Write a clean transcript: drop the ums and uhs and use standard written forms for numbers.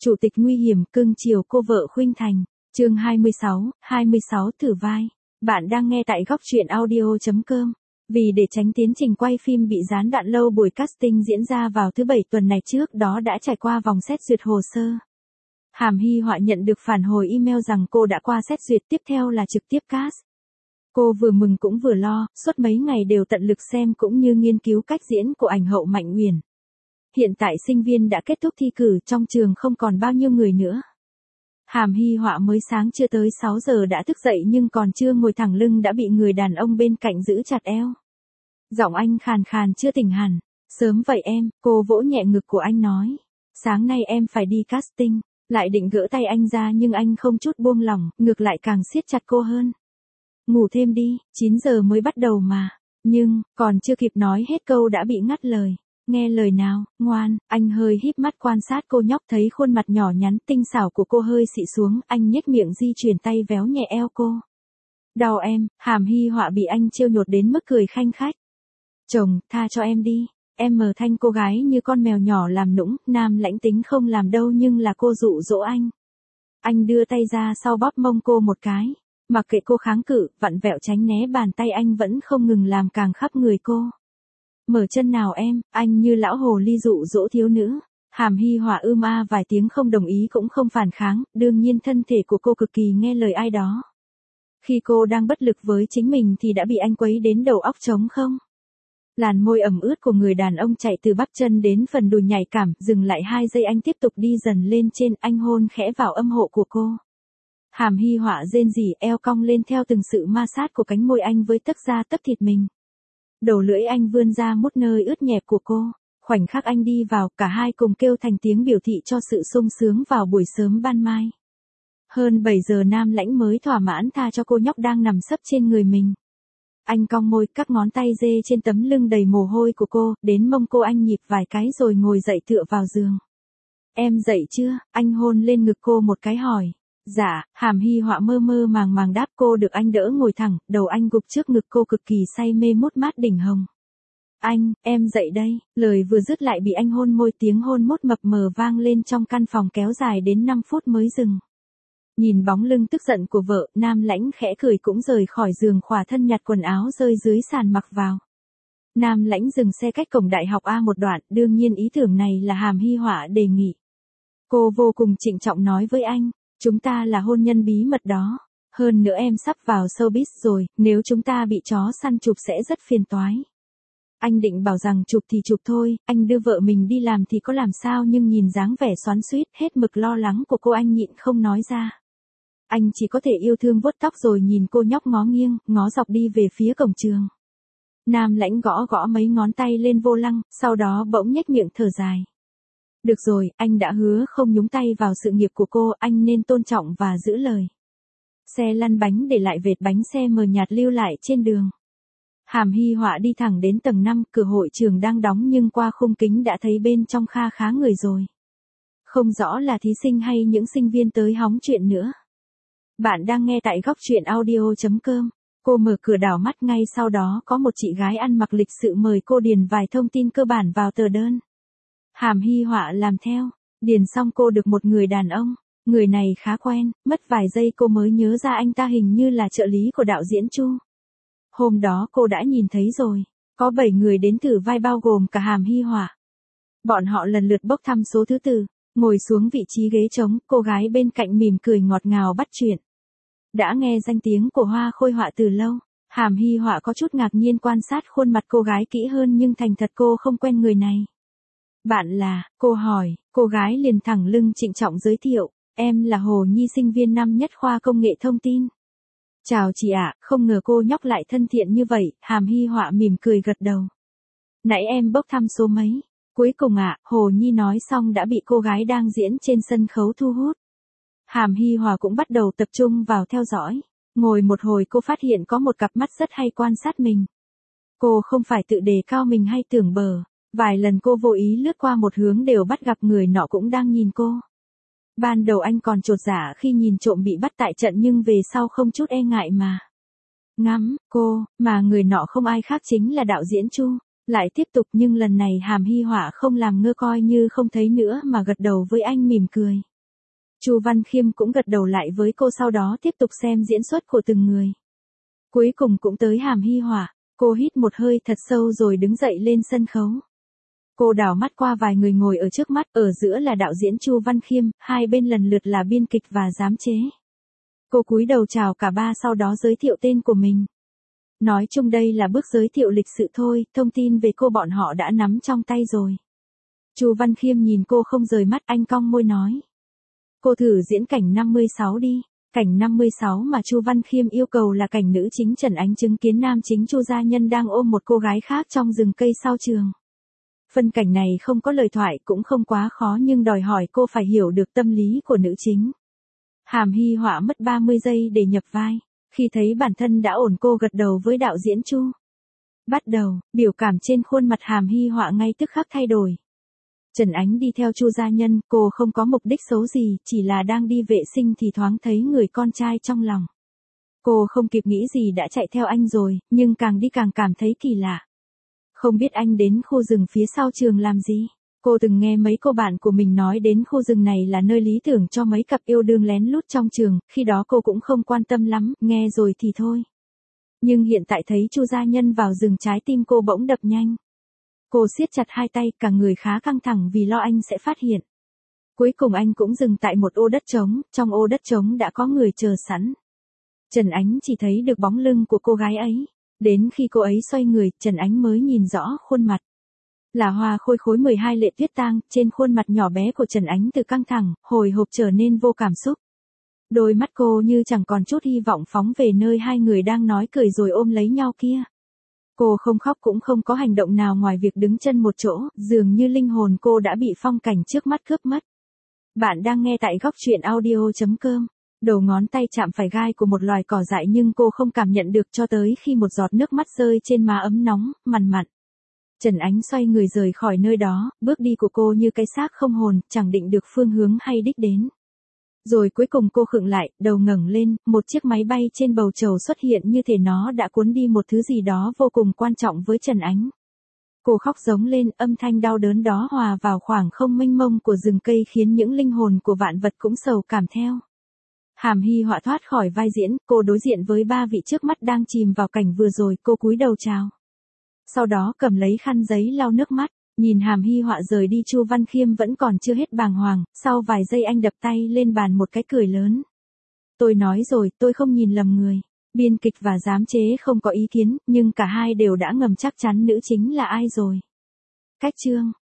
Chủ tịch nguy hiểm cưng chiều cô vợ khuynh thành. Chương 26 thử vai. Bạn đang nghe tại góc truyện audio.com. Vì để tránh tiến trình quay phim bị gián đoạn lâu, buổi casting diễn ra vào thứ Bảy tuần này trước đó đã trải qua vòng xét duyệt hồ sơ. Hàm Hy Họa nhận được phản hồi email rằng cô đã qua xét duyệt, tiếp theo là trực tiếp cast. Cô vừa mừng cũng vừa lo, suốt mấy ngày đều tận lực xem cũng như nghiên cứu cách diễn của ảnh hậu Mạnh Uyển. Hiện tại sinh viên đã kết thúc thi cử, trong trường không còn bao nhiêu người nữa. Hàm Hy Họa mới sáng chưa tới 6 giờ đã thức dậy nhưng còn chưa ngồi thẳng lưng đã bị người đàn ông bên cạnh giữ chặt eo. Giọng anh khàn khàn chưa tỉnh hẳn. Sớm vậy em, cô vỗ nhẹ ngực của anh nói. Sáng nay em phải đi casting. Lại định gỡ tay anh ra nhưng anh không chút buông lỏng, ngược lại càng siết chặt cô hơn. Ngủ thêm đi, 9 giờ mới bắt đầu mà. Nhưng, còn chưa kịp nói hết câu đã bị ngắt lời. Nghe lời nào, ngoan. Anh hơi híp mắt quan sát cô nhóc, thấy khuôn mặt nhỏ nhắn tinh xảo của cô hơi xị xuống, anh nhếch miệng di chuyển tay véo nhẹ eo cô. Đau em. Hàm Hy Họa bị anh trêu nhột đến mức cười khanh khách. Chồng, tha cho em đi. Em mờ thanh cô gái như con mèo nhỏ làm nũng, nam lãnh tính không làm đâu nhưng là cô dụ dỗ anh. Anh đưa tay ra sau bóp mông cô một cái. Mặc kệ cô kháng cự, vặn vẹo tránh né, bàn tay anh vẫn không ngừng làm càng khắp người cô. Mở chân nào em, anh như lão hồ ly dụ dỗ thiếu nữ. Hàm Hy Họa vài tiếng không đồng ý cũng không phản kháng, đương nhiên thân thể của cô cực kỳ nghe lời ai đó. Khi cô đang bất lực với chính mình thì đã bị anh quấy đến đầu óc trống không. Làn môi ẩm ướt của người đàn ông chạy từ bắp chân đến phần đùi nhạy cảm, dừng lại 2 giây anh tiếp tục đi dần lên trên, anh hôn khẽ vào âm hộ của cô. Hàm Hy Họa rên rỉ, eo cong lên theo từng sự ma sát của cánh môi anh với tấc da tấc thịt mình. Đầu lưỡi anh vươn ra mút nơi ướt nhẹp của cô. Khoảnh khắc anh đi vào, cả hai cùng kêu thành tiếng biểu thị cho sự sung sướng vào buổi sớm ban mai. Hơn 7 giờ nam lãnh mới thỏa mãn tha cho cô nhóc đang nằm sấp trên người mình. Anh cong môi, các ngón tay dê trên tấm lưng đầy mồ hôi của cô, đến mông cô anh nhịp vài cái rồi ngồi dậy tựa vào giường. Em dậy chưa? Anh hôn lên ngực cô một cái hỏi. Dạ. Hàm Hy Họa mơ mơ màng màng đáp. Cô được anh đỡ ngồi thẳng, đầu anh gục trước ngực cô cực kỳ say mê mút mát đỉnh hồng. Anh, em dậy đây. Lời vừa dứt lại bị anh hôn môi, tiếng hôn mút mập mờ vang lên trong căn phòng kéo dài đến 5 phút mới dừng. Nhìn bóng lưng tức giận của vợ, nam lãnh khẽ cười cũng rời khỏi giường, khỏa thân nhặt quần áo rơi dưới sàn mặc vào. Nam lãnh dừng xe cách cổng đại học A một đoạn, đương nhiên ý tưởng này là Hàm Hy Họa đề nghị. Cô vô cùng trịnh trọng nói với anh, chúng ta là hôn nhân bí mật đó. Hơn nữa em sắp vào showbiz rồi, nếu chúng ta bị chó săn chụp sẽ rất phiền toái. Anh định bảo rằng chụp thì chụp thôi, anh đưa vợ mình đi làm thì có làm sao, nhưng nhìn dáng vẻ xoắn xuýt hết mực lo lắng của cô anh nhịn không nói ra. Anh chỉ có thể yêu thương vuốt tóc rồi nhìn cô nhóc ngó nghiêng, ngó dọc đi về phía cổng trường. Nam lãnh gõ gõ mấy ngón tay lên vô lăng, sau đó bỗng nhếch miệng thở dài. Được rồi, anh đã hứa không nhúng tay vào sự nghiệp của cô, anh nên tôn trọng và giữ lời. Xe lăn bánh để lại vệt bánh xe mờ nhạt lưu lại trên đường. Hàm Hy Họa đi thẳng đến tầng 5, cửa hội trường đang đóng nhưng qua khung kính đã thấy bên trong kha khá người rồi. Không rõ là thí sinh hay những sinh viên tới hóng chuyện nữa. Bạn đang nghe tại góc truyện audio.com. Cô mở cửa đảo mắt, ngay sau đó có một chị gái ăn mặc lịch sự mời cô điền vài thông tin cơ bản vào tờ đơn. Hàm Hy Họa làm theo, điền xong cô được một người đàn ông, người này khá quen, mất vài giây cô mới nhớ ra anh ta hình như là trợ lý của đạo diễn Chu. Hôm đó cô đã nhìn thấy rồi, có 7 người đến thử vai bao gồm cả Hàm Hy Họa. Bọn họ lần lượt bốc thăm số thứ tự, ngồi xuống vị trí ghế trống, cô gái bên cạnh mỉm cười ngọt ngào bắt chuyện. Đã nghe danh tiếng của Hoa Khôi Họa từ lâu, Hàm Hy Họa có chút ngạc nhiên quan sát khuôn mặt cô gái kỹ hơn nhưng thành thật cô không quen người này. Bạn là, cô hỏi, cô gái liền thẳng lưng trịnh trọng giới thiệu, em là Hồ Nhi, sinh viên năm nhất khoa công nghệ thông tin. Chào chị ạ, không ngờ cô nhóc lại thân thiện như vậy. Hàm Hy Họa mỉm cười gật đầu. Nãy em bốc thăm số mấy? Cuối cùng Hồ Nhi nói xong đã bị cô gái đang diễn trên sân khấu thu hút. Hàm Hy Họa cũng bắt đầu tập trung vào theo dõi. Ngồi một hồi cô phát hiện có một cặp mắt rất hay quan sát mình. Cô không phải tự đề cao mình hay tưởng bờ. Vài lần cô vô ý lướt qua một hướng đều bắt gặp người nọ cũng đang nhìn cô. Ban đầu anh còn chột dạ khi nhìn trộm bị bắt tại trận nhưng về sau không chút e ngại mà ngắm cô, mà người nọ không ai khác chính là đạo diễn Chu. Lại tiếp tục nhưng lần này Hàm Hy Họa không làm ngơ coi như không thấy nữa mà gật đầu với anh mỉm cười. Chu Văn Khiêm cũng gật đầu lại với cô, sau đó tiếp tục xem diễn xuất của từng người. Cuối cùng cũng tới Hàm Hy Họa, cô hít một hơi thật sâu rồi đứng dậy lên sân khấu. Cô đảo mắt qua vài người ngồi ở trước mắt, ở giữa là đạo diễn Chu Văn Khiêm, hai bên lần lượt là biên kịch và giám chế. Cô cúi đầu chào cả ba, sau đó giới thiệu tên của mình. Nói chung đây là bước giới thiệu lịch sự thôi, thông tin về cô bọn họ đã nắm trong tay rồi. Chu Văn Khiêm nhìn cô không rời mắt, anh cong môi nói. Cô thử diễn cảnh 56 đi. Cảnh 56 mà Chu Văn Khiêm yêu cầu là cảnh nữ chính Trần Ánh chứng kiến nam chính Chu Gia Nhân đang ôm một cô gái khác trong rừng cây sau trường. Phân cảnh này không có lời thoại cũng không quá khó, nhưng đòi hỏi cô phải hiểu được tâm lý của nữ chính. Hàm Hy Họa mất 30 giây để nhập vai. Khi thấy bản thân đã ổn, cô gật đầu với đạo diễn Chu. Bắt đầu, biểu cảm trên khuôn mặt Hàm Hy Họa ngay tức khắc thay đổi. Trần Ánh đi theo Chu Gia Nhân, cô không có mục đích xấu gì, chỉ là đang đi vệ sinh thì thoáng thấy người con trai trong lòng. Cô không kịp nghĩ gì đã chạy theo anh rồi, nhưng càng đi càng cảm thấy kỳ lạ. Không biết anh đến khu rừng phía sau trường làm gì? Cô từng nghe mấy cô bạn của mình nói đến khu rừng này là nơi lý tưởng cho mấy cặp yêu đương lén lút trong trường, khi đó cô cũng không quan tâm lắm, nghe rồi thì thôi. Nhưng hiện tại thấy Chu Gia Nhân vào rừng, trái tim cô bỗng đập nhanh. Cô siết chặt hai tay, cả người khá căng thẳng vì lo anh sẽ phát hiện. Cuối cùng anh cũng dừng tại một ô đất trống, trong ô đất trống đã có người chờ sẵn. Trần Ánh chỉ thấy được bóng lưng của cô gái ấy. Đến khi cô ấy xoay người, Trần Ánh mới nhìn rõ khuôn mặt. Là Hoa Khôi khối 12 Lệ Tuyết Tang, trên khuôn mặt nhỏ bé của Trần Ánh từ căng thẳng, hồi hộp trở nên vô cảm xúc. Đôi mắt cô như chẳng còn chút hy vọng phóng về nơi hai người đang nói cười rồi ôm lấy nhau kia. Cô không khóc cũng không có hành động nào ngoài việc đứng chân một chỗ, dường như linh hồn cô đã bị phong cảnh trước mắt cướp mất. Bạn đang nghe tại góc truyện audio.com. Đầu ngón tay chạm phải gai của một loài cỏ dại nhưng cô không cảm nhận được cho tới khi một giọt nước mắt rơi trên má ấm nóng, mằn mặn. Trần Ánh xoay người rời khỏi nơi đó, bước đi của cô như cái xác không hồn, chẳng định được phương hướng hay đích đến. Rồi cuối cùng cô khựng lại, đầu ngẩng lên, một chiếc máy bay trên bầu trời xuất hiện như thể nó đã cuốn đi một thứ gì đó vô cùng quan trọng với Trần Ánh. Cô khóc giống lên, âm thanh đau đớn đó hòa vào khoảng không mênh mông của rừng cây khiến những linh hồn của vạn vật cũng sầu cảm theo. Hàm Hy Họa thoát khỏi vai diễn, cô đối diện với ba vị trước mắt đang chìm vào cảnh vừa rồi, cô cúi đầu chào. Sau đó cầm lấy khăn giấy lau nước mắt, nhìn Hàm Hy Họa rời đi. Chu Văn Khiêm vẫn còn chưa hết bàng hoàng, sau vài giây anh đập tay lên bàn một cái cười lớn. Tôi nói rồi, tôi không nhìn lầm người. Biên kịch và giám chế không có ý kiến, nhưng cả hai đều đã ngầm chắc chắn nữ chính là ai rồi. Cách chương